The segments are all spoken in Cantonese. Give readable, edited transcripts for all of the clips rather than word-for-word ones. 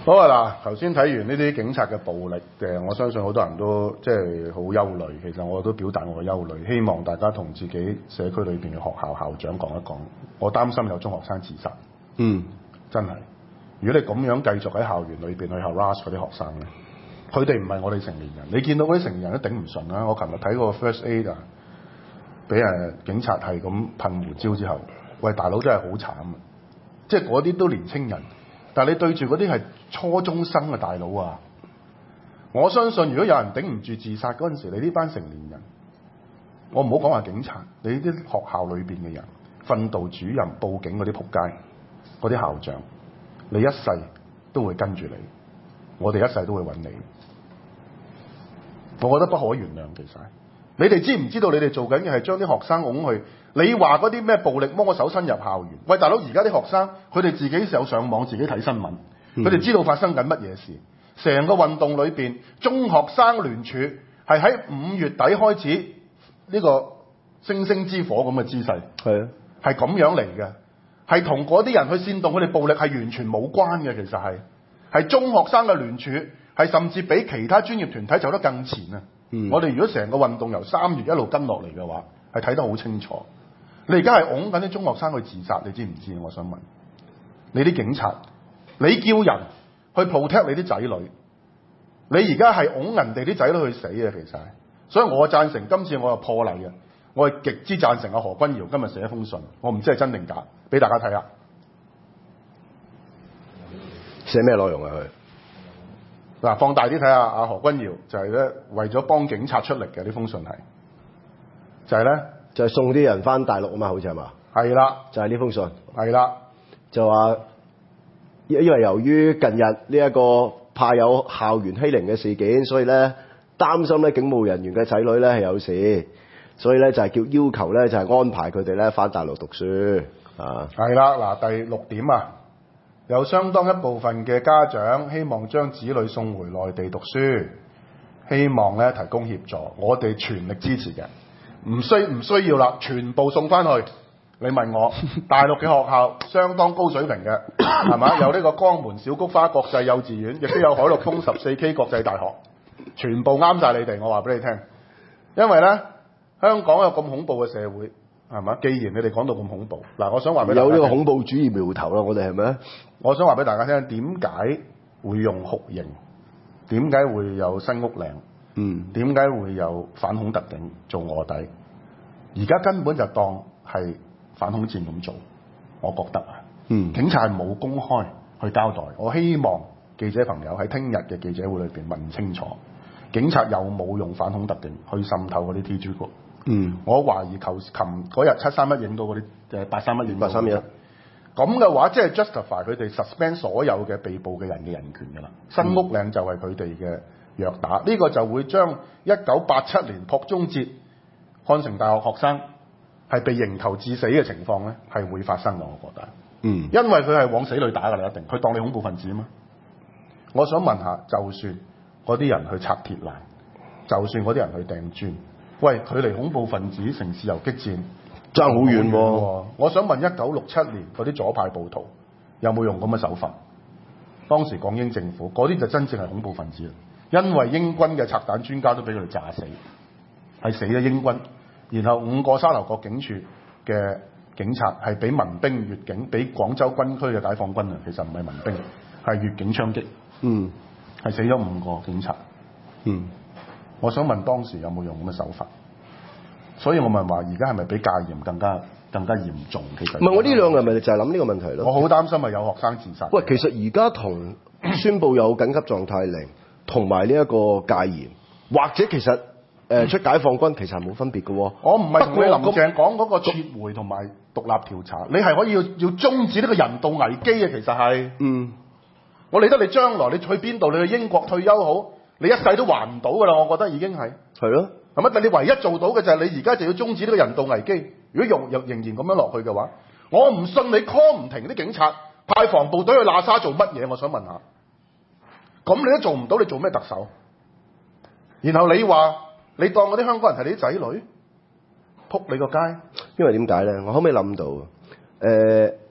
好啊嗱，頭先睇完呢啲警察嘅暴力我相信好多人都即係好憂慮。其實我都表達我嘅憂慮，希望大家同自己社區裏邊嘅學校校長講一講。我擔心有中學生自殺。真係。如果你咁樣繼續喺校園裏邊去 harass 嗰啲學生咧，佢哋唔係我哋成年人。你見到嗰啲成年人都頂唔順啦。我琴日睇個 first aid 啊，俾警察係咁噴胡椒之後，喂大佬真係好慘啊！即係嗰啲都年青人。但係你對住嗰啲係初中生嘅大佬啊！我相信如果有人頂唔住自殺嗰陣時，你呢班成年人，我唔好講話警察，你啲學校裏邊嘅人、訓導主任、報警嗰啲仆街、嗰啲校長，你一世都會跟住你，我哋一世都會揾你。我覺得不可原諒。其實你哋知唔知道你哋做緊嘅係將啲學生擁去？你話嗰啲咩暴力魔手伸入校園？喂，大佬，而家啲學生佢哋自己有上網，自己睇新聞，佢哋知道發生緊乜嘢事。成個運動裏邊，中學生聯署係喺5月底開始呢個星星之火咁嘅姿勢，係咁樣嚟嘅，係同嗰啲人去煽動佢哋暴力係完全冇關嘅。其實係中學生嘅聯署，係甚至比其他專業團體走得更前啊！我哋如果成個運動由3月一路跟落嚟嘅話，係睇得好清楚。你而家係擁緊啲中學生去自殺，你知唔知？我想問你啲警察，你叫人去 protect 你啲仔女，你而家係擁人哋啲仔女去死啊！其實係，所以我贊成今次我又破例嘅，我係極之贊成阿何君堯今日寫一封信，我唔知係真定假，俾大家睇下。 寫咩內容啊？佢嗱，放大啲睇下，阿何君堯就係咧為咗幫警察出力嘅呢封信係，就係咧。 就係送啲人翻大陸啊嘛，好似係嘛？ 係啦， 就係呢封信。 係啦， 就話因為由於近日呢一個怕有校園欺凌嘅事件，所以咧擔心咧警務人員嘅仔女咧係有事，所以咧就係叫要求咧就係安排佢哋咧翻大陸讀書啊。係啦，嗱，第6點啊，有相當一部分嘅家長希望將子女送回內地讀書，希望咧提供協助，我哋全力支持嘅。唔需要啦，全部送翻去。你問我，大陸嘅學校相當高水平嘅，係嘛？有呢個江門小菊花國際幼稚園，亦都有海陸豐14K 國際大學，全部啱晒你哋。我話俾你聽，因為咧香港有咁恐怖嘅社會，係嘛？既然你哋講到咁恐怖，嗱，我想話俾大家聽， 有呢個恐怖主義苗頭啦，我哋係咪？ 我想話俾大家聽，點解會用酷刑？點解會有新屋嶺？點解會有反恐特警做臥底？而家根本就當係反恐戰咁做，我覺得啊，警察係冇公開去交代。我希望記者朋友喺聽日嘅記者會裏邊問清楚，警察有冇用反恐特警去滲透嗰啲 TG group？我懷疑琴嗰日731影到嗰啲831影到831，咁嘅話即係 justify 佢哋 suspend 所有嘅被捕嘅人嘅人權㗎啦。新屋嶺就係佢哋嘅虐打，呢個就會將1987年朴忠哲漢城大學學生係被刑求致死嘅情況咧，係會發生嘅。我覺得，因為佢係往死裏打㗎啦，一定，佢當你恐怖分子嘛。我想問下，就算嗰啲人去拆鐵欄，就算嗰啲人去掟磚，喂，距離恐怖分子城市游擊戰爭好遠喎。 我想問1967年嗰啲左派暴徒有冇用咁嘅手法？當時港英政府嗰啲就真正係恐怖分子，因為英軍嘅拆彈專家都俾佢哋炸死，係死咗英軍。然後5個沙頭角警署嘅警察係俾民兵越境，俾廣州軍區嘅解放軍啊，其實唔係民兵，係越境槍擊，係死咗5個警察。我想問當時有冇用咁嘅手法？所以我問話，而家係咪比戒嚴更加嚴重？其實唔係， 我呢兩日咪就係諗呢個問題咯。 我好擔心係有學生自殺。 喂，其實而家同宣布有緊急狀態令同埋呢一個戒嚴，或者其實出解放軍其實係冇分別嘅喎。 我唔係同你林鄭講嗰個撤回同埋獨立調查，你係可以要終止呢個人道危機啊！其實係，我理得你將來你去邊度，你去英國退休好，你一世都還唔到㗎啦！我覺得已經係咯， 係咪？但你唯一做到嘅就係你而家就要終止呢個人道危機。如果仍然咁樣落去嘅話，我唔信你 call 唔停啲警察派防暴隊去喇沙做乜嘢？我想問下，咁你都做唔到，你做咩特首？然後你話你當嗰啲香港人係你啲仔女，撲你個街。 因為點解咧？我後尾諗到，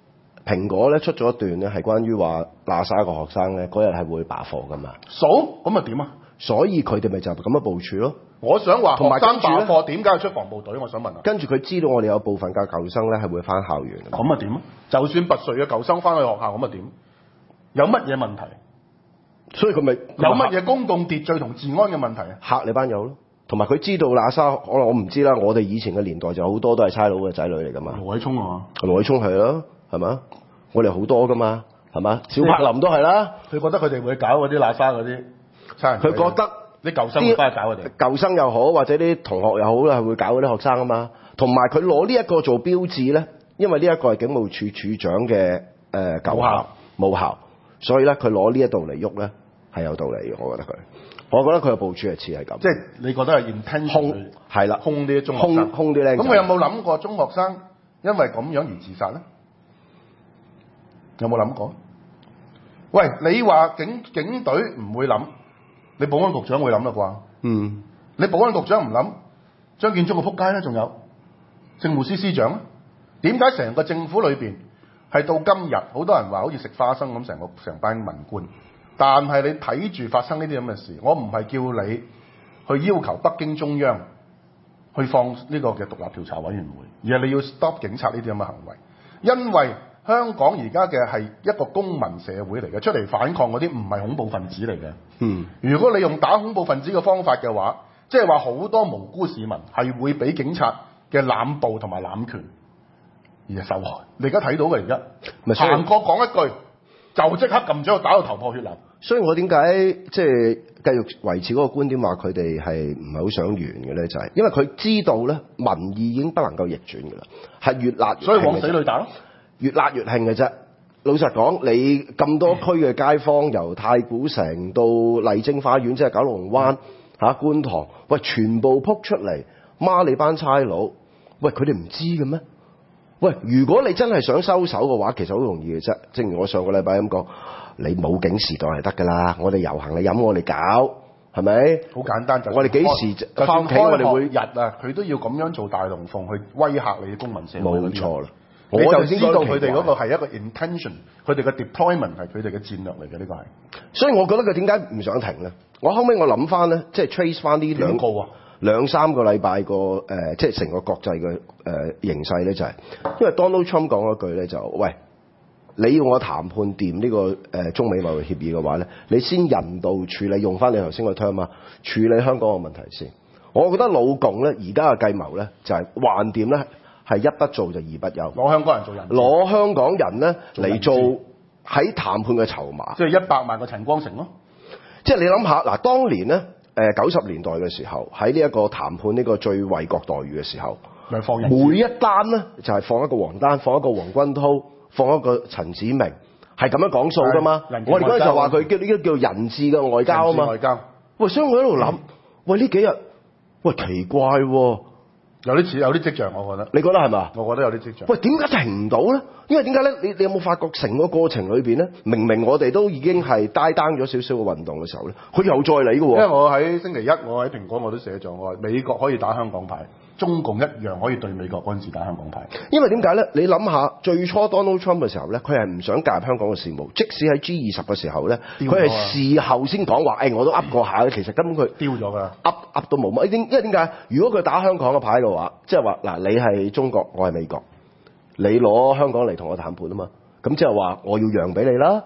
蘋果咧出咗一段咧係關於話喇沙個學生咧嗰日係會罷課噶嘛， 數咁咪點啊？ 所以佢哋咪就咁樣部署咯。 我想話同埋學生跟住呢罷課點解要出防暴隊？我想問啊。 跟住佢知道我哋有部分嘅舊生咧係會翻校園。 咁啊點啊？就算拔萃嘅舊生翻去學校咁啊點？有乜嘢問題？ 所以佢咪有乜嘢公共秩序同治安嘅問題啊？ 嚇你班友咯。同埋佢知道喇沙，可能我唔知啦。我哋以前嘅年代就好多都係差佬嘅仔女嚟噶嘛。 盧偉聰啊， 盧偉聰係咯，係嘛？我哋好多噶嘛，係嘛？小柏林都係啦。 佢覺得佢哋會搞嗰啲喇沙嗰啲差人， 佢覺得啲舊生會翻去搞佢哋。 舊生又好，或者啲同學又好啦，係會搞嗰啲學生啊嘛。同埋佢攞呢一個做標誌咧，因為呢一個係警務處處長嘅舊校母校，所以咧佢攞呢一度嚟喐咧係有道理嘅。我覺得佢嘅部署係似係咁。 即係你覺得係 intention 係啦， 空啲中學生， 空啲靚仔。 咁佢有冇諗過中學生因為咁樣而自殺咧？有冇諗過？喂，你話警隊唔會諗，你保安局長會諗啦啩？ 嗯， 你保安局長唔諗，張建宗個撲街咧，仲有政務司司長咧？點解成個政府裏邊係到今日，好多人話好似食花生咁，成班文官，但係你睇住發生呢啲咁嘅事，我唔係叫你去要求北京中央去放呢個嘅獨立調查委員會，而係你要 stop 警察呢啲咁嘅行為，因為香港而家嘅係一個公民社會嚟嘅，出嚟反抗嗰啲唔係恐怖分子嚟嘅。 嗯，如果你用打恐怖分子嘅方法嘅話，即係話好多無辜市民係會俾警察嘅濫捕同埋濫權而受害。你而家睇到嘅而家，行過講一句就即刻撳咗打到頭破血流。 所以我點解即係繼續維持嗰個觀點話佢哋係唔係好想完嘅咧？就係因為佢知道咧民意已經不能夠逆轉嘅啦，係越辣越興嘅啫， 所以往死裏打咯， 越辣越興嘅啫。老實講，你咁多區嘅街坊，由太古城到麗晶花園，即係九龍灣觀塘，喂，全部撲出嚟孖你班差佬，喂，佢哋唔知嘅咩？喂，如果你真係想收手嘅話，其實好容易嘅啫。正如我上個禮拜咁講，你武警時代係得㗎啦。我哋遊行你飲我哋搞，係咪？好簡單，我哋幾時翻屋企？我哋會日啊，佢都要咁樣做大龍鳳去威嚇你嘅公民社會。 冇錯啦。 你就知道佢哋嗰個係一個 intention，佢哋嘅 deployment 係佢哋嘅戰略嚟嘅，呢個係。所以我覺得佢點解唔想停咧？我後尾我諗翻咧，即係 trace 翻呢兩三個禮拜個即係成個國際嘅形勢咧，就係因為 Donald Trump 講一句咧，就喂，你要我談判掂呢個中美貿易協議嘅話咧，你先人道處理，用翻你頭先個 term 啊，處理香港嘅問題先。我覺得老共咧而家嘅計謀咧就係橫掂咧。係一不做就二不休，攞香港人做人，攞香港人咧嚟做喺談判嘅籌碼，即係100萬個陳光誠咯。即係你諗下嗱，當年咧90年代嘅時候，喺呢一個談判呢個最惠國待遇嘅時候，每一單咧就係放一個黃丹，放一個黃君濤，放一個陳子明，係咁樣講數噶嘛。我哋嗰陣時話佢叫呢個叫人質嘅外交啊嘛。外交。喂，所以我喺度諗，喂呢幾日，喂奇怪喎。有啲跡象，我覺得。你覺得係嘛？我覺得有啲跡象。喂，點解停唔到咧？因為點解咧？你有冇發覺成個過程裏邊咧，明明我哋都已經係 die down 咗少少嘅運動嘅時候咧，佢又再嚟嘅喎。因為我喺星期一，我喺蘋果我都寫咗，我話美國可以打香港牌，中共一樣可以對美國嗰陣時打香港牌。因為點解咧？你諗下，最初 Donald Trump 嘅時候咧，佢係唔想介入香港嘅事務，即使喺 G20嘅時候咧，佢係事後先講話，我都噏過下咧，其實根本佢丟咗㗎，噏都冇乜。因為點解？如果佢打香港嘅牌嘅話，即係話嗱，你係中國，我係美國，你攞香港嚟同我談判啊嘛，咁即係話我要讓俾你啦。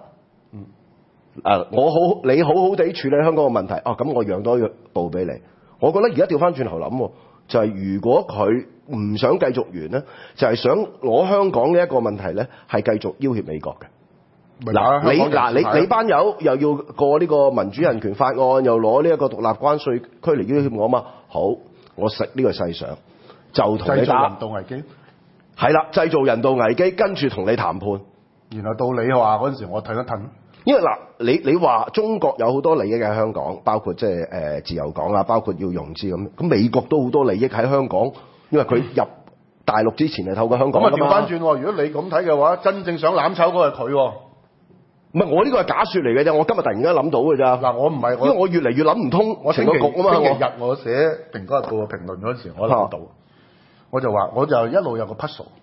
你好好地處理香港嘅問題，咁我讓多一步俾你。我覺得而家調翻轉頭諗，就係如果佢唔想繼續完咧，就係想攞香港呢一個問題咧，係繼續要挾美國嘅。你班友又要過呢個民主人權法案，又攞呢一個獨立關稅區嚟要挾我嘛？好，我食呢個細想，就同你打。製造人道危機。係啦，製造人道危機，跟住同你談判。然後到你話嗰陣時，我褪一褪。因為你話中國有好多利益喺香港，包括即係自由港啊，包括要融資咁美國都好多利益喺香港，因為佢入大陸之前係透過香港㗎嘛。咁啊調翻轉，如果你咁睇嘅話，真正想攬炒嗰個係佢。唔係，我呢個係假説嚟嘅啫，我今日突然間諗到嘅咋。嗱，我唔係，因為我越嚟越諗唔通我成個局啊嘛。星期日我寫《蘋果日報》嘅評論嗰陣時，我諗到，我就話我就一路有個 puzzle，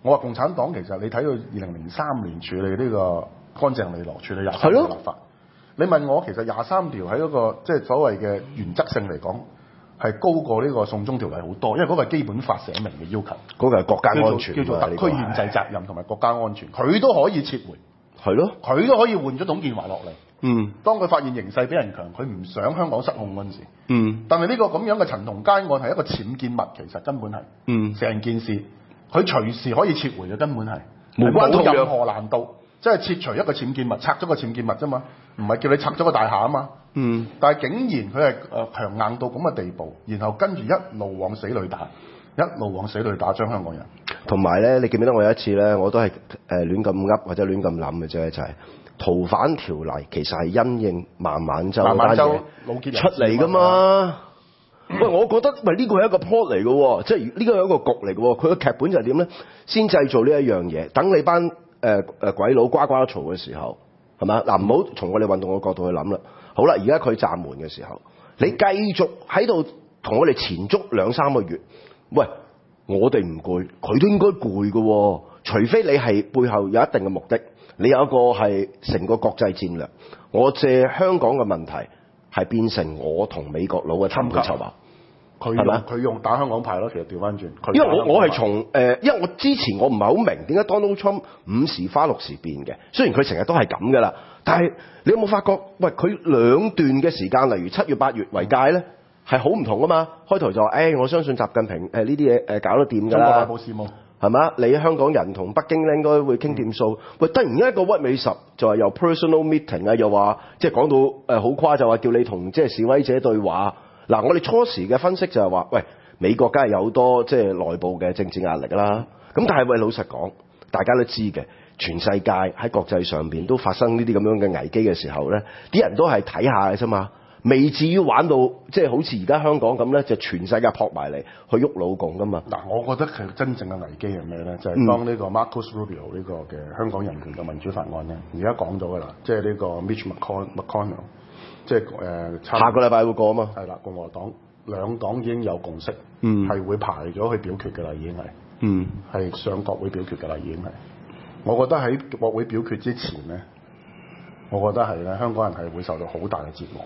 我話共產黨其實你睇到2003年處理呢個乾淨利落處理23條立法，你問我其實23條喺嗰個即係所謂嘅原則性嚟講係高過呢個送中條例好多，因為嗰個係基本法寫明嘅要求， 嗰個係國家安全叫做特區憲制責任同埋國家安全，佢都可以撤回。 係咯， 佢都可以換咗董建華落嚟。當佢發現形勢比人強，佢唔想香港失控嗰陣時。但係呢個咁樣嘅陳同佳案係一個僭建物，其實根本係。成件事佢隨時可以撤回嘅，根本係冇任何難度，即係撤除一個僭建物，拆咗個僭建物啫嘛，唔係叫你拆咗個大廈啊嘛。但係竟然佢係強硬到咁嘅地步，然後跟住一路往死裏打，一路往死裏打，將香港人。 同埋咧，你記唔記得我有一次咧，我都係亂咁噏或者亂咁諗嘅啫，就係逃犯條例其實係因應孟晚舟老結出嚟噶嘛。喂，我覺得呢個係一個 plot 嚟嘅喎，即係呢個係一個局嚟嘅喎。佢嘅劇本就係點咧？先製造呢一樣嘢，等你班鬼佬呱呱嘈嘅時候，係嘛？嗱，唔好從我哋運動嘅角度去諗啦。好啦，而家佢暫緩嘅時候，你繼續喺度同我哋纏足2-3個月，喂！我哋唔攰，佢都應該攰嘅喎。除非你係背後有一定嘅目的，你有一個係成個國際戰略。我借香港嘅問題係變成我同美國佬嘅談判籌碼， 佢用打香港牌咯。其實調翻轉， 因為我係從因為我之前我唔係好明點解 Donald Trump 5時花6時變嘅。雖然佢成日都係咁㗎啦，但係你有冇發覺？喂，佢兩段嘅時間，例如7月8月為界咧。係好唔同噶嘛？開頭就話，我相信習近平呢啲嘢搞得掂㗎啦。中國外部事務係嘛？你香港人同北京咧應該會傾掂數。喂，突然間一個屈美十就話有 personal meeting 啊，又話即係講到好誇，就話叫你同即係示威者對話。嗱，我哋初時嘅分析就係話，喂，美國梗係有好多即係內部嘅政治壓力啦。咁但係喂，老實講，大家都知嘅，全世界喺國際上邊都發生呢啲咁樣嘅危機嘅時候咧，啲人都係睇下嘅啫嘛。未至於玩到即係好似而家香港咁咧，就全世界撲埋嚟去喐老共噶嘛。嗱， 我覺得其實真正嘅危機係咩咧？就係當呢個 Marcus Rubio 呢個嘅香港人權嘅民主法案咧，而家講咗㗎啦，即係呢個 Mitch McConnell， 即係下個禮拜會過啊嘛。 係啦，共和黨兩黨已經有共識，係會排咗去表決㗎啦，已經係，係上國會表決㗎啦，已經係。我覺得喺國會表決之前咧，我覺得係咧，香港人係會受到好大嘅折磨。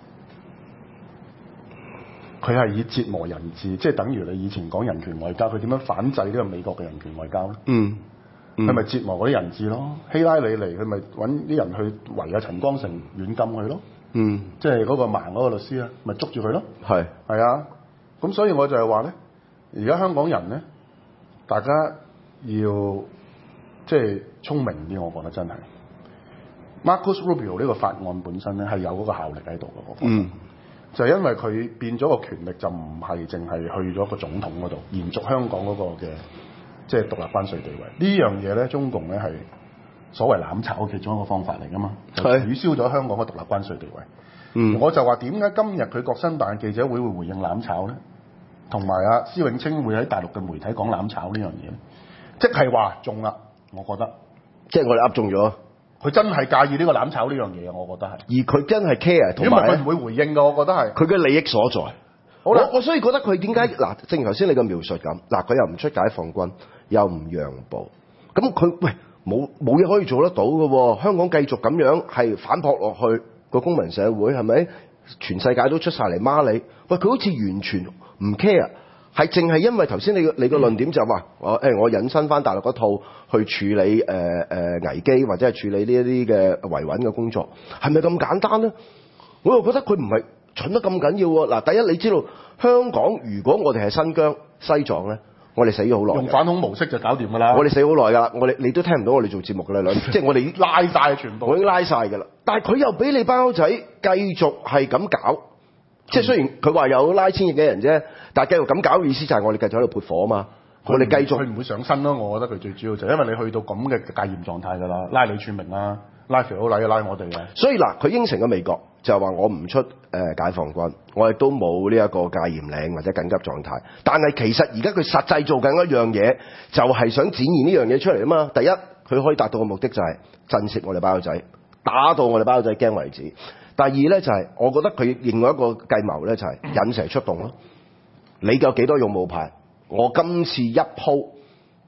佢係以折磨人質，即係等於你以前講人權外交，佢點樣反制呢個美國嘅人權外交咧？佢咪折磨嗰啲人質咯？希拉里嚟，佢咪揾啲人去圍啊陳光誠軟禁佢咯？即係嗰個盲嗰個律師啊，咪捉住佢咯？係啊，咁所以我就係話咧，而家香港人咧，大家要即係聰明啲，我覺得真係。Marcus Rubio 呢個法案本身咧係有嗰個效力喺度嘅，我覺得。就係因為佢變咗個權力，就唔係淨係去咗個總統嗰度延續香港嗰個嘅即係獨立關稅地位。呢樣嘢咧，中共咧係所謂攬炒其中一個方法嚟㗎嘛，就取消咗香港嘅獨立關稅地位。我就話點解今日佢國新辦記者會回應攬炒咧，同埋阿施永青會喺大陸嘅媒體講攬炒呢樣嘢咧，即係話中啦，我覺得， 即係我哋噏中咗。 佢真係介意呢個攬炒呢樣嘢，我覺得係。而佢真係 care， 同埋因為佢唔會回應㗎，我覺得係。 佢嘅利益所在。 好啦， 我所以覺得佢點解嗱，正如頭先你嘅描述咁，嗱佢又唔出解放軍，又唔讓步，咁佢喂冇嘢可以做得到嘅喎。香港繼續咁樣係反撲落去個公民社會係咪？全世界都出晒嚟孖你，喂佢好似完全唔 care。係淨係因為頭先你個論點就話我引申翻大陸嗰套去處理危機或者係處理呢一啲嘅維穩嘅工作，係咪咁簡單咧？我又覺得佢唔係蠢得咁緊要喎。嗱，第一你知道香港如果我哋係新疆、西藏咧，我哋死咗好耐。 用反恐模式就搞掂㗎啦。 我哋死好耐㗎啦，你都聽唔到我哋做節目㗎啦，即係我哋已經拉晒全部， 我已經拉晒㗎啦。但係佢又俾你包仔繼續係咁搞。即係雖然佢話有拉千億嘅人啫，但係繼續咁搞嘅意思就係我哋繼續喺度潑火啊嘛。我哋繼續， 佢唔會上身咯。我覺得佢最主要就係因為你去到咁嘅戒嚴狀態㗎啦，拉李柱銘啊，拉肥佬黎拉我哋啊。 所以嗱，佢應承咗美國就係話我唔出解放軍，我亦都冇呢一個戒嚴令或者緊急狀態。但係其實而家佢實際做緊一樣嘢，就係想展現呢樣嘢出嚟啊嘛。第一，佢可以達到嘅目的就係震懾我哋包仔，打到我哋包仔驚為止。第二咧就係，我覺得佢另外一個計謀咧就係引蛇出洞咯。你有幾多勇武派？我今次一鋪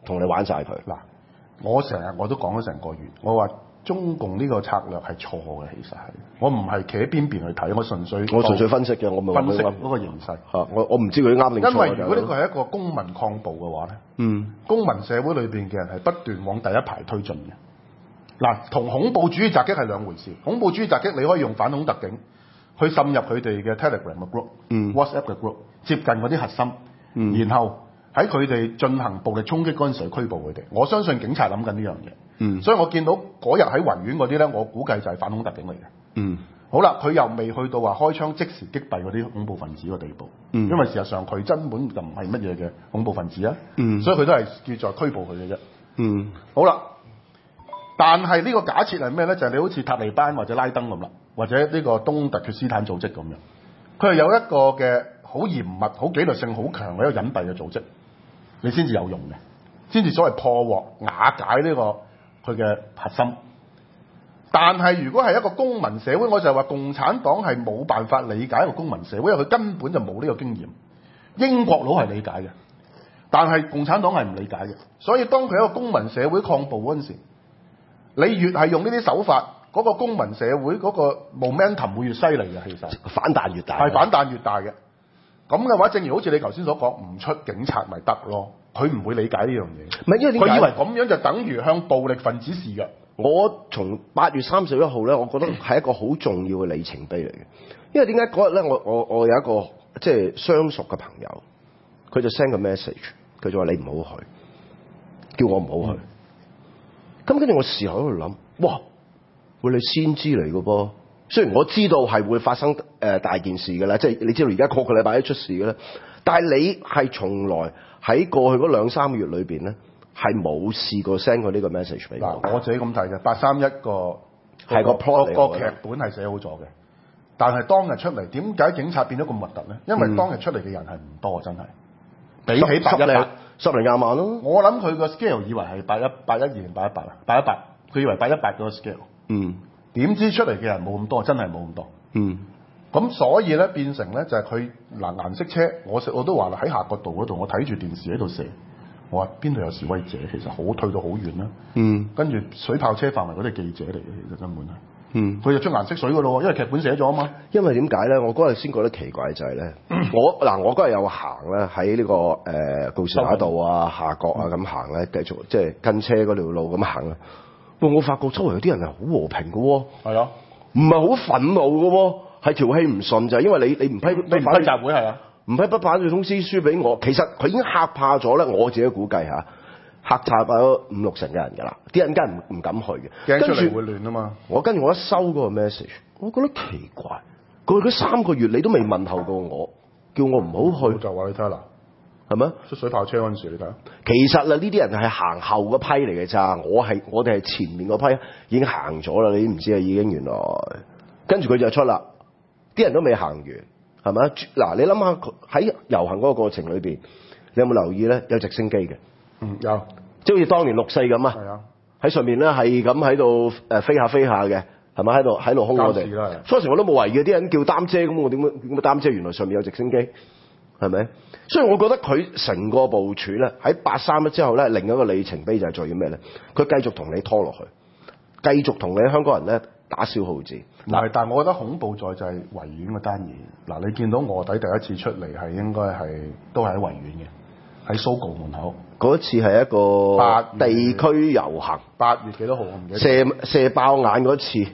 同你玩晒佢。 嗱，我都講咗成個月，我話中共呢個策略係錯嘅，其實係我唔係企喺邊邊去睇，我純粹分析嘅，我冇分析嗰個形勢嚇。我唔知佢啱定錯。 因為如果呢個係一個公民抗暴嘅話咧，公民社會裏邊嘅人係不斷往第一排推進嘅。嗱，同恐怖主義襲擊係兩回事。恐怖主義襲擊你可以用反恐特警去滲入佢哋嘅 Telegram 嘅 group、WhatsApp 嘅 group， 接近嗰啲核心，然後喺佢哋進行暴力衝擊嗰陣時拘捕佢哋。我相信警察諗緊呢樣嘢，所以我見到嗰日喺維園嗰啲咧，我估計就係反恐特警嚟嘅。好啦，佢又未去到話開槍即時擊斃嗰啲恐怖分子嘅地步，因為事實上佢根本就唔係乜嘢嘅恐怖分子啊，所以佢都係叫做拘捕佢嘅啫。好啦。但係呢個假設係咩咧？就係你好似塔利班或者拉登咁啦，或者呢個東突厥斯坦組織咁樣，佢係有一個嘅好嚴密、好紀律性好強嘅一個隱蔽嘅組織，你先至有用嘅，先至所謂破獲瓦解呢個佢嘅核心。但係如果係一個公民社會，我就係話共產黨係冇辦法理解一個公民社會，因為佢根本就冇呢個經驗。英國佬係理解嘅，但係共產黨係唔理解嘅。所以當佢一個公民社會抗暴嗰陣時，你越係用呢啲手法，嗰個公民社會嗰個 momentum 會越犀利嘅，其實反彈越大， 係反彈越大嘅。咁嘅話，正如好似你頭先所講，唔出警察咪得咯，佢唔會理解呢樣嘢。 唔係因為點解？ 佢以為咁樣就等於向暴力分子示弱。 我從8月31號咧，我覺得係一個好重要嘅里程碑嚟嘅。因為點解嗰日咧，我有一個即係相熟嘅朋友，佢就 send 個 message， 佢就話你唔好去，叫我唔好去。咁跟住我事後喺度諗，哇！喂，你先知嚟嘅噃。雖然我知道係會發生大件事嘅啦，即係你知道而家個禮拜一出事嘅啦，但係你係從來喺過去嗰2-3個月裏邊咧，係冇試過 send 過呢個 message 俾我。 我自己咁睇嘅831個係個 plot 個劇本係寫好咗嘅，但係當日出嚟點解警察變咗咁核突咧？因為當日出嚟嘅人係唔多，真係比起818。 10零20萬咯。 我諗佢個 scale 以為係812定818啊，818，佢以為818嗰個 scale。點知出嚟嘅人冇咁多，真係冇咁多。咁所以咧變成咧就係佢顏色車，我都話啦，喺夏慤道嗰度，我睇住電視喺度射，我話邊度有示威者？其實好退到好遠啦。跟住水炮車範圍嗰啲記者嚟嘅，其實根本係。佢就出顏色水噶咯，因為劇本寫咗啊嘛。 因為點解咧？我嗰日先覺得奇怪就係咧，我嗰日有行咧喺呢個告士打道啊、夏慤啊咁行咧，繼續即係跟車嗰條路咁行啦。我發覺周圍有啲人係好和平嘅喎。係啊，唔係好憤怒嘅喎，係條氣唔順就係因為你唔批集會係啊， 唔批不反對通知書俾我。其實佢已經嚇怕咗咧，我自己估計嚇嚇怕咗5-6成嘅人㗎啦，啲人梗係唔敢去嘅， 驚出嚟會亂啊嘛。 跟住我一收嗰個 message， 我覺得奇怪，過去嗰3個月你都未問候過我，叫我唔好去。 我就話你睇啦。 係咩？ 出水炮車嗰陣時，你睇下。 其實啦，呢啲人係行後嗰批嚟嘅咋，我哋係前面嗰批已經行咗啦，你唔知啊，已經原來。跟住佢就出啦，啲人都未行完，係咪？嗱，你諗下喺遊行嗰個過程裏邊，你有冇留意咧？有直升機嘅。 有。 即係好似當年64咁啊。係啊。喺上面咧係咁喺度飛下嘅，係咪喺度空我哋？初時我都冇懷疑嘅，啲人叫擔遮咁，我點解擔遮？原來上面有直升機。係咪？所以我覺得佢成個部署咧，喺831之後咧，另一個里程碑就係在於咩咧？佢繼續同你拖落去，繼續同你香港人咧打消耗戰。 但係我覺得恐怖在就係維園嗰單嘢。嗱，你見到臥底第一次出嚟係應該係都係喺維園嘅，喺 Sogo 門口。 嗰次係一個地區遊行。8 月幾多號我唔記得。 射爆眼嗰次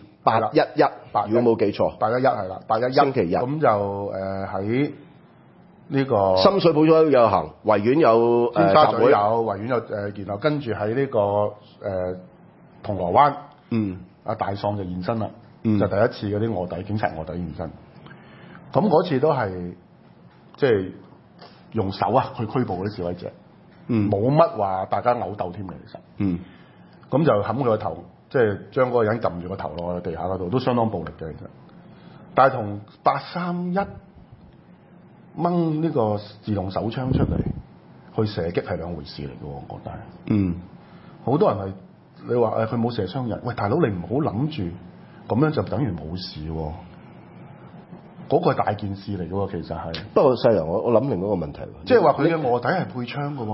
811，如果冇記錯。 811係啦，811 星期日。 咁就喺呢個深水埗都有行，維園有尖沙咀有，維園有然後跟住喺呢個銅鑼灣，阿大喪就現身啦，就第一次嗰啲臥底警察臥底現身。咁嗰次都係即係用手去拘捕嗰啲示威者，冇乜話大家毆鬥添嘅其實。咁就冚佢個頭，即係將嗰個人撳住個頭落去地下嗰度，都相當暴力嘅其實。但係同831掹呢個自動手槍出嚟去射擊係兩回事嚟嘅，我覺得係。好多人係你話佢冇射傷人，喂大佬你唔好諗住咁樣就等於冇事喎。嗰個係大件事嚟嘅喎，其實係。 不過細良，我諗另一個問題， 即係話佢嘅臥底係配槍嘅喎。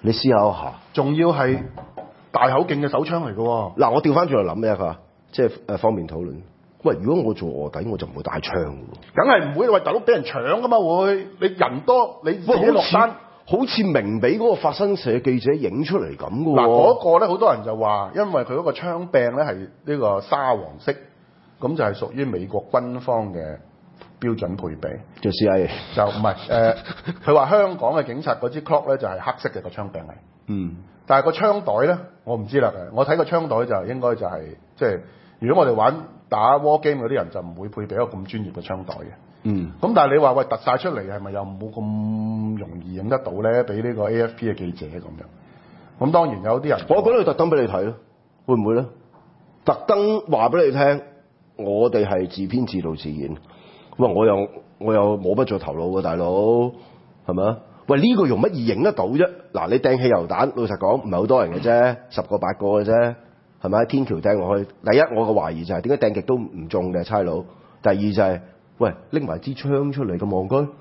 你思考下， 仲要係大口徑嘅手槍嚟嘅喎。 嗱，我調翻轉嚟諗咩？佢話即係方便討論。喂，如果我做卧底，我就唔會帶槍嘅喎。 梗係唔會，喂大佬俾人搶噶嘛會，你人多你自己落單。 好似明俾嗰個法新社記者影出嚟咁嘅喎。 嗱嗰個咧，好多人就話，因為佢嗰個槍柄咧係呢個沙黃色，咁就係屬於美國軍方嘅標準配備。 就 CIA 就唔係佢話香港嘅警察嗰支 Glock 咧就係黑色嘅個槍柄嚟。 嗯。但係個槍袋咧，我唔知啦。我睇個槍袋就應該就係即係，如果我哋玩打 war game 嗰啲人就唔會配備一個咁專業嘅槍袋嘅。 嗯。 咁但係你話喂突晒出嚟係咪又冇咁容易影得到咧？俾呢個 AFP 嘅記者咁樣。咁當然有啲人， 我覺得佢特登俾你睇咯，會唔會咧？特登話俾你聽，我哋係自編自導自演。喂，我又冇乜做頭腦嘅大佬，係咪啊？喂，呢個容乜易影得到啫？嗱，你掟汽油彈，老實講唔係好多人嘅啫，10個8個嘅啫，係咪？天橋掟落去，第一我個懷疑就係點解掟極都唔中嘅差佬，第二就係喂拎埋支槍出嚟咁戇居。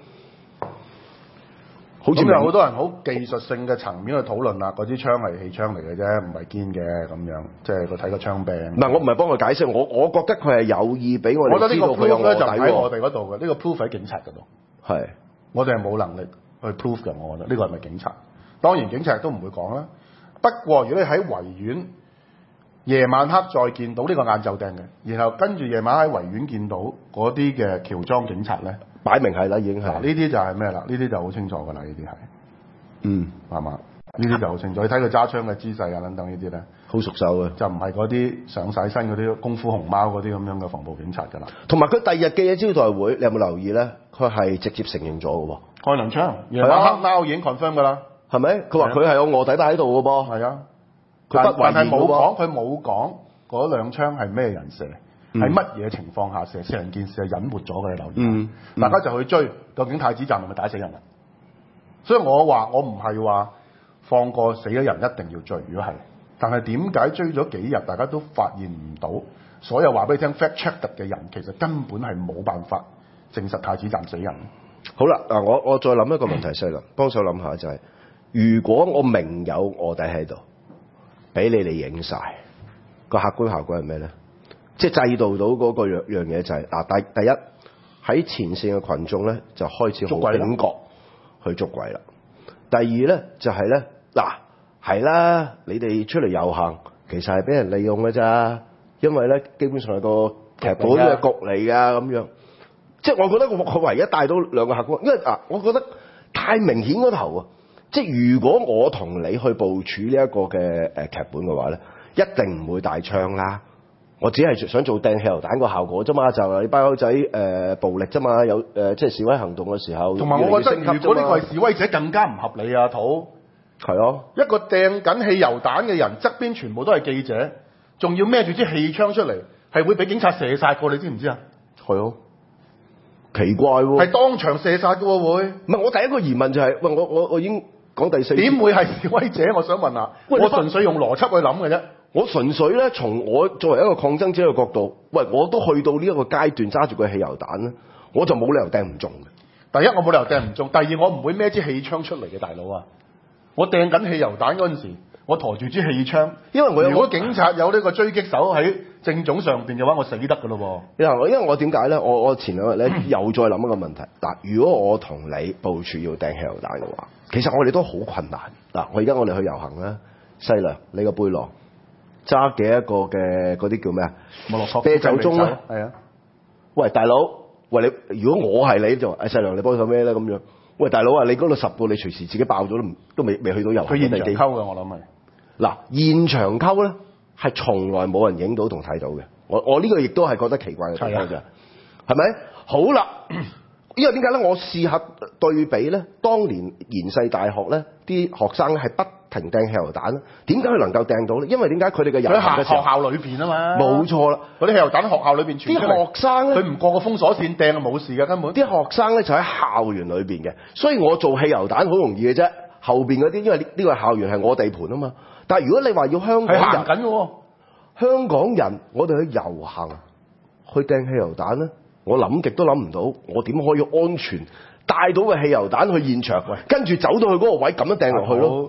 好似有好多人好技術性嘅層面去討論啦，嗰支槍係氣槍嚟嘅啫，唔係堅嘅咁樣，即係佢睇個槍柄。 唔係，我唔係幫佢解釋，我覺得佢係有意俾我哋知道佢有臥底喎。我覺得呢個 proof 咧就喺我哋嗰度嘅，呢個 proof 喺警察嗰度。係，我哋係冇能力去 proof 嘅，我覺得呢個係咪警察？當然警察都唔會講啦。不過如果你喺維園夜晚黑再見到呢個晏晝掟嘅，然後跟住夜晚喺維園見到嗰啲嘅喬裝警察咧。擺明係啦，已經係。呢啲就係咩啦？呢啲就好清楚㗎啦，呢啲係。嗯，係嘛？呢啲就好清楚。你睇佢揸槍嘅姿勢啊，等等呢啲咧，好熟手嘅。就唔係嗰啲上晒身嗰啲功夫熊貓嗰啲咁樣嘅防暴警察㗎啦。同埋佢第二日記者招待會，你有冇留意咧？佢係直接承認咗嘅喎。開能槍，夜晚黑貓已經 confirm 㗎啦。係咪？佢話佢係有臥底都喺度嘅噃。係啊。但係冇講，佢冇講嗰兩槍係咩人射。喺乜嘢情況下射？成件事係隱瞞咗嘅，你留意。大家就去追，究竟太子站係咪打死人啊？所以我話我唔係話放過死咗人一定要追，如果係，但係點解追咗幾日大家都發現唔到？所有話俾你聽 fact check 嘅人，其實根本係冇辦法證實太子站死人。好啦，嗱我再諗一個問題，細林幫手諗下就係、是，如果我明有臥底喺度，俾你哋影晒，個客觀效果係咩咧？即係制度到嗰個樣嘢就係、是、第一喺前線嘅群眾咧就開始好警覺去捉鬼啦。第二咧就係咧係啦，你哋出嚟遊行其實係俾人利用嘅咋，因為咧基本上係個劇本嘅局嚟㗎咁樣。即係我覺得我唯一帶到兩個客觀，因為我覺得太明顯嗰頭啊。即係如果我同你去部署呢一個嘅劇本嘅話咧，一定唔會帶槍啦。我只係想做掟汽油彈個效果啫嘛，就係你班友仔暴力啫嘛，有即係示威行動嘅時候。同埋我覺得，如果呢個係示威者，更加唔合理啊！土係啊，一個掟緊汽油彈嘅人側邊全部都係記者，仲要孭住支氣槍出嚟，係會俾警察射晒過，你知唔知啊？係啊，奇怪喎！係當場射晒嘅喎會。唔係，我第一個疑問就係、是，喂，我已經講第四。點會係示威者？我想問下，我純粹用邏輯去諗嘅啫。我純粹咧，從我作為一個抗爭者嘅角度，喂，我都去到呢一個階段，揸住個汽油彈咧，我就冇理由掟唔中嘅。第一，我冇理由掟唔中；第二，我唔會孭支氣槍出嚟嘅，大佬啊！我掟緊汽油彈嗰陣時，我抬住支氣槍，因為如果警察有呢個狙擊手喺正總上邊嘅話，我死得㗎咯喎！因為我點解咧？我前兩日咧又再諗一個問題。嗱，如果我同你部署要掟汽油彈嘅話，其實我哋都好困難。嗱，我哋去遊行啦，西涼你個背囊。揸幾一個嘅嗰啲叫咩啊？啤酒盅咧，係啊！喂，大佬，喂你，如果我係你就，細良你幫手咩咧咁樣？喂，大佬啊，你嗰度10個，你隨時自己爆咗都未去到遊行。佢現場溝嘅，我諗係。嗱，現場溝咧係從來冇人影到同睇到嘅。我呢個亦都係覺得奇怪嘅地方啫，係咪？好啦。因為點解咧？我試下對比咧，當年延世大學咧，啲學生係不停掟汽油彈咧，點解佢能夠掟到咧？因為點解佢哋嘅遊行嘅時候，學校裏邊啊嘛，冇錯啦，嗰啲汽油彈喺學校裏邊傳出嚟，啲學生咧，佢唔過個封鎖線掟啊冇事嘅根本。啲學生咧就喺校園裏邊嘅，所以我做汽油彈好容易嘅啫。後邊嗰啲因為呢個校園係我地盤啊嘛。但係如果你話要香港人行緊嘅，香港人我哋去遊行去掟汽油彈咧？我諗極都諗唔到，我點可以安全帶到個汽油彈去現場，跟住走到去嗰個位咁樣掟落去咯？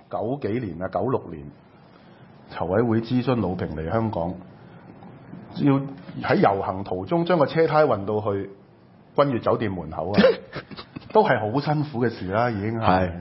90幾年啊96年籌委會諮詢魯平嚟香港，要喺遊行途中將個車胎運到去君悦酒店門口啊，都係好辛苦嘅事啦，已經係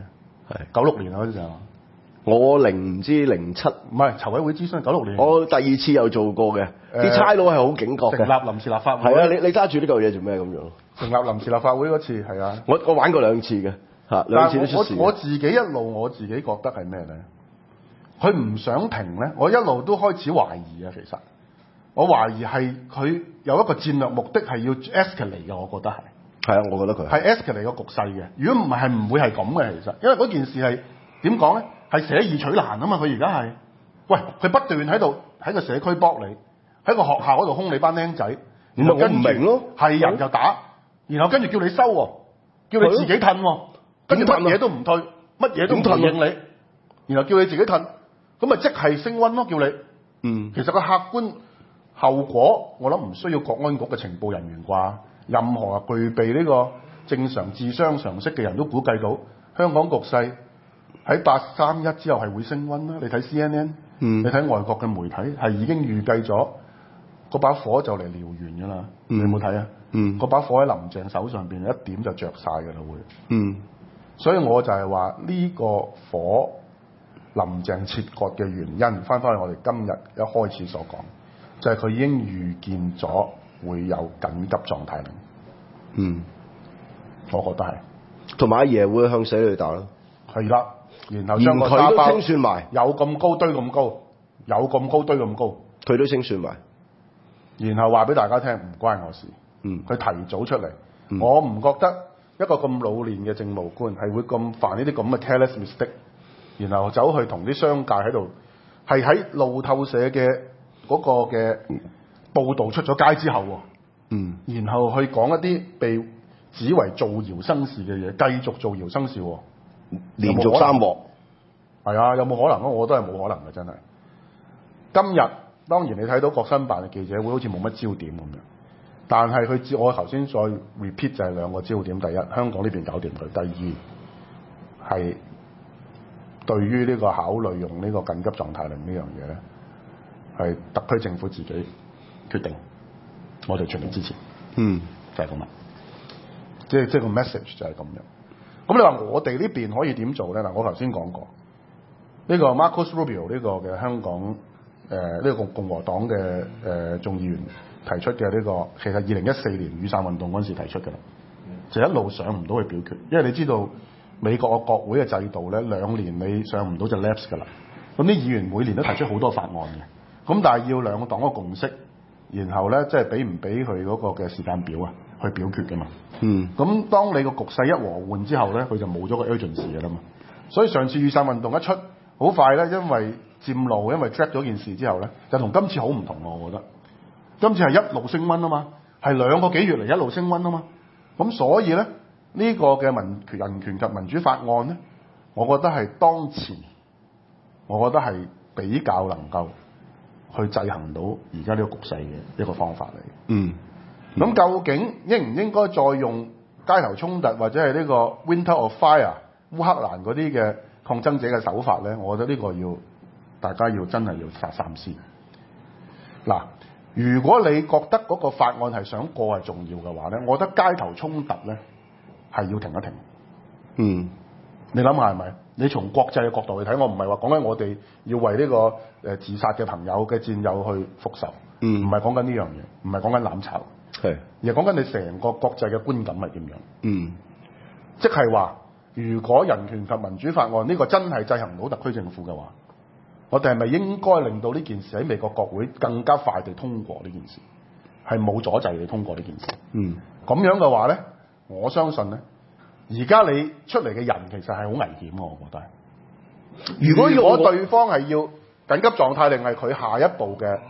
96年啊嗰陣時候。 我唔知07， 唔係籌委會諮詢96年。 我第2次有做過嘅，啲差佬係好警覺嘅。 成立臨時立法會。 係啊，你揸住呢嚿嘢做咩咁樣？ 成立臨時立法會嗰次係啊。 我玩過2次嘅嚇，2次都出事。 我自己我自己覺得係咩咧？佢唔想停咧，我一路都開始懷疑啊。其實我懷疑係佢有一個戰略目的係要 escalate 嘅，我覺得係。係啊，我覺得佢係 escalate 個局勢嘅。如果唔係唔會係咁嘅。其實因為嗰件事係點講咧？係捨易取難啊嘛！佢而家係，喂，佢不斷喺度喺個社區搏你，喺個學校嗰度兇你班僆仔，然後跟住我唔明咯， 係人就打，然後跟住叫你收喎，叫你自己褪喎，跟住乜嘢都唔退，乜嘢都唔回應你，然後叫你自己褪，咁咪即係升溫咯，叫你。其實個客觀後果，我諗唔需要國安局嘅情報人員啩，任何具備呢個正常智商常識嘅人都估計到香港局勢。喺831之後係會升溫啦，你睇 CNN，你睇外國嘅媒體係已經預計咗嗰把火就嚟燎原㗎啦。你有冇睇啊？嗰把火喺林鄭手上邊一點就着晒㗎啦會。所以我就係話呢個火林鄭切割嘅原因，翻返去我哋今日一開始所講，就係佢已經預見咗會有緊急狀態令。我覺得係。同埋阿爺會向死裏打咯。係啦。然後將個沙包都清算埋，有咁高堆咁高，有咁高堆咁高，佢都清算埋。然後話俾大家聽，唔關我事。佢提早出嚟，我唔覺得一個咁老練嘅政務官係會咁犯呢啲咁嘅 careless mistake，然後走去同啲商界喺度，係喺路透社嘅嗰個嘅報導出咗街之後，然後去講一啲被指為造謠生事嘅嘢，繼續造謠生事。連續3鑊，係啊，有冇可能啊？我覺得係冇可能嘅，真係。今日當然你睇到國新辦嘅記者會好似冇乜焦點咁樣，但係我頭先再 repeat 就係2個焦點：第一，香港呢邊搞掂佢；第二係對於呢個考慮用呢個緊急狀態令呢樣嘢咧，係特區政府自己決定，我哋全力支持。就係咁啦。即係個 message 就係咁樣。咁你話我哋呢邊可以點做咧？嗱，我頭先講過呢個 Marcos Rubio 呢個嘅香港呢個共和黨嘅眾議員提出嘅呢個，其實2014年雨傘運動嗰陣時提出嘅啦，就一路上唔到去表決，因為你知道美國嘅國會嘅制度咧，2年你上唔到就 lapse 㗎啦。咁啲議員每年都提出好多法案嘅，咁但係要兩個黨嘅共識，然後咧即係俾唔俾佢嗰個嘅時間表啊去表決㗎嘛。咁當你個局勢一和緩之後咧，佢就冇咗個 urgency 㗎啦嘛。所以上次雨傘運動一出，好快咧，因為佔路，因為 drag 咗件事之後咧，就同今次好唔同喎。我覺得今次係一路升溫啊嘛，係2個幾月嚟一路升溫啊嘛。咁所以咧呢個嘅人權及民主法案咧，我覺得係當前，我覺得係比較能夠去制衡到而家呢個局勢嘅一個方法嚟。咁究竟應唔應該再用街頭衝突或者係呢個 Winter of Fire 烏克蘭嗰啲嘅抗爭者嘅手法咧？我覺得呢個大家真係要三思。嗱，如果你覺得嗰個法案係想過係重要嘅話咧，我覺得街頭衝突咧係要停一停。你諗下係咪？你從國際嘅角度去睇，我唔係話講緊我哋要為呢個自殺嘅朋友嘅戰友去復仇，唔係講緊呢樣嘢，唔係講緊攬炒。而係講緊你成個國際嘅觀感係點樣？即係話，如果人權及民主法案呢個真係制衡到特區政府嘅話，我哋係咪應該令到呢件事喺美國國會更加快地通過呢件事，係冇阻滯地通過呢件事？咁樣嘅話咧，我相信咧，而家你出嚟嘅人其實係好危險嘅，我覺得係。如果對方係要緊急狀態令係佢下一步嘅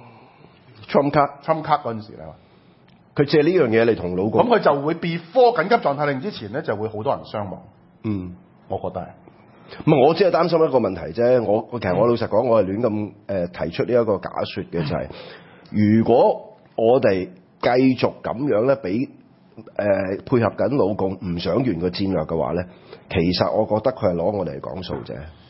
Trump card 嗰陣時咧，佢借呢樣嘢嚟同老公，咁佢就會 before 緊急狀態令之前咧，就會好多人傷亡。我覺得係。我只係擔心一個問題啫。其實我老實講，我係亂咁提出呢一個假説嘅，就係如果我哋繼續咁樣咧，俾配合緊老共唔想完個戰略嘅話咧，其實我覺得佢係攞我哋嚟講數啫。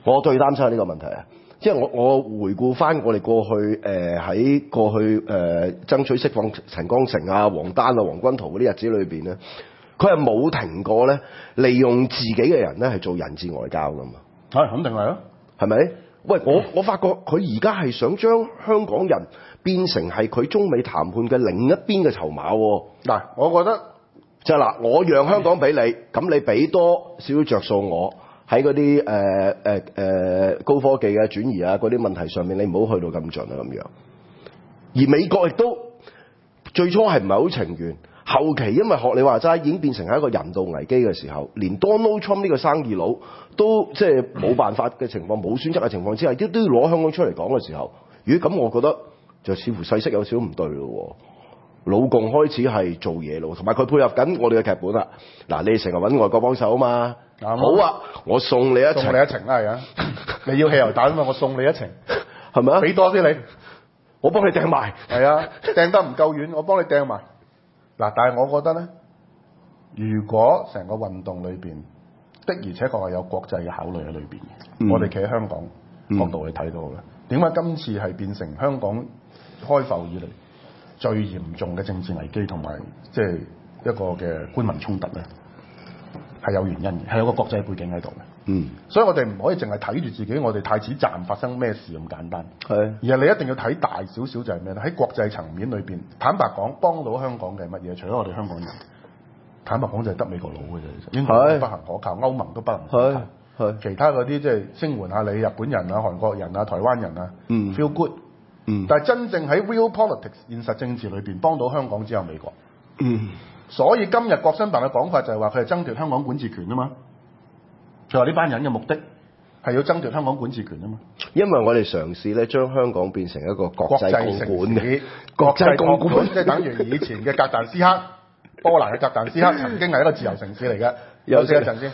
我最擔心係呢個問題啊！即係我回顧翻我哋過去喺爭取釋放陳光誠啊、黃丹啊、黃軍圖嗰啲日子裏邊咧，佢係冇停過咧，利用自己嘅人咧係做人質外交噶嘛。 係肯定係啊， 係咪？喂，我發覺佢而家係想將香港人變成係佢中美談判嘅另一邊嘅籌碼喎。 嗱，我覺得就係嗱，我讓香港俾你，咁你俾多少少着數我。喺嗰啲高科技嘅轉移啊，嗰啲問題上面，你唔好去到咁盡啊咁樣。而美國亦都最初係唔係好情願，後期因為學你話齋已經變成係一個人道危機嘅時候，連 Donald Trump 呢個生意佬都即係冇辦法嘅情況、冇選擇嘅情況之下，都要攞香港出嚟講嘅時候，如果咁，我覺得就似乎勢色有少唔對咯。老共開始係做嘢咯，同埋佢配合緊我哋嘅劇本啦。嗱，你哋成日揾外國幫手啊嘛。好啊，我送你一程。送你一程啦，係啊！你要汽油彈啊嘛，我送你一程，係咪啊？俾多啲你，我幫你掟埋。係啊，掟得唔夠遠，我幫你掟埋。嗱，但係我覺得咧，如果成個運動裏邊的而且確係有國際嘅考慮喺裏邊嘅，我哋企喺香港角度去睇到嘅，點解今次係變成香港開埠以嚟最嚴重嘅政治危機同埋即係一個嘅官民衝突咧？係有原因嘅，係有個國際背景喺度嘅。所以我哋唔可以淨係睇住自己我哋太子站發生咩事咁簡單。係，而係你一定要睇大少少就係咩咧？喺國際層面裏邊，坦白講，幫到香港嘅乜嘢？除咗我哋香港人，坦白講就係得美國佬嘅啫。其實英國不行可靠，歐盟都不能可靠。其他嗰啲即係聲援下你日本人啊、韓國人啊、台灣人啊，feel good。但係真正喺 real politics 現實政治裏邊幫到香港只有美國。所以今日國新辦嘅講法就係話佢係爭奪香港管治權啊嘛。佢話呢班人嘅目的係要爭奪香港管治權啊嘛。因為我哋嘗試咧將香港變成一個國際公館嘅國際公館，即係等於以前嘅格但斯克，波蘭嘅格但斯克曾經係一個自由城市嚟嘅。休息一陣先。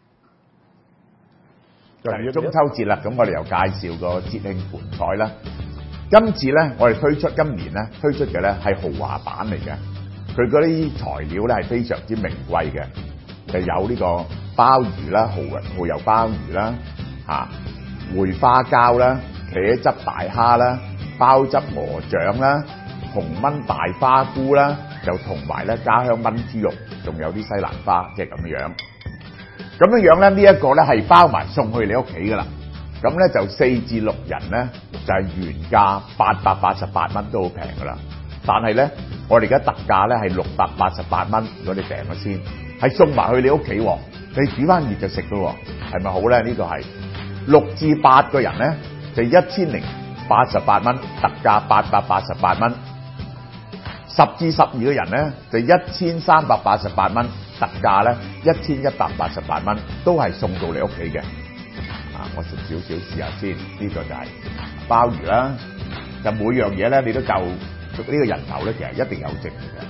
中秋節啦，咁我哋又介紹個節慶盆菜啦。今次咧，我哋今年咧推出嘅咧係豪華版嚟嘅。佢嗰啲材料咧係非常之名貴嘅，就有呢個鮑魚啦、蠔油鮑魚啦、梅花膠啦、茄汁大蝦啦、鮑汁鵝掌啦、紅炆大花菇啦，就同埋咧家鄉炆豬肉，仲有啲西蘭花，即係咁樣。咁樣咧，呢一個咧係包埋送去你屋企噶啦。咁咧就4至6人咧就係原價888蚊都好平噶啦。但係咧，我哋而家特價咧係688蚊，如果你訂咗先，係送埋去你屋企喎。你煮翻熱就食咯喎，係咪好咧？呢個係6至8個人咧就1088蚊，特價888蚊。10至12個人咧就1388蚊，特價咧1188蚊，都係送到你屋企嘅。我食少少試下先，呢個就係鮑魚啦。就每樣嘢咧，你都夠。呢個人頭咧，其實一定有剩嘅。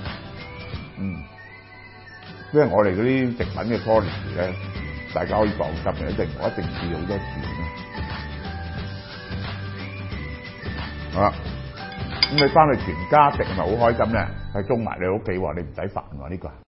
因為我哋嗰啲食品嘅 quality 咧，大家可以放心嘅，我一定試好多次嘅。好啦，咁你翻去全家食係咪好開心咧？係送埋你屋企喎，你唔使煩喎呢個。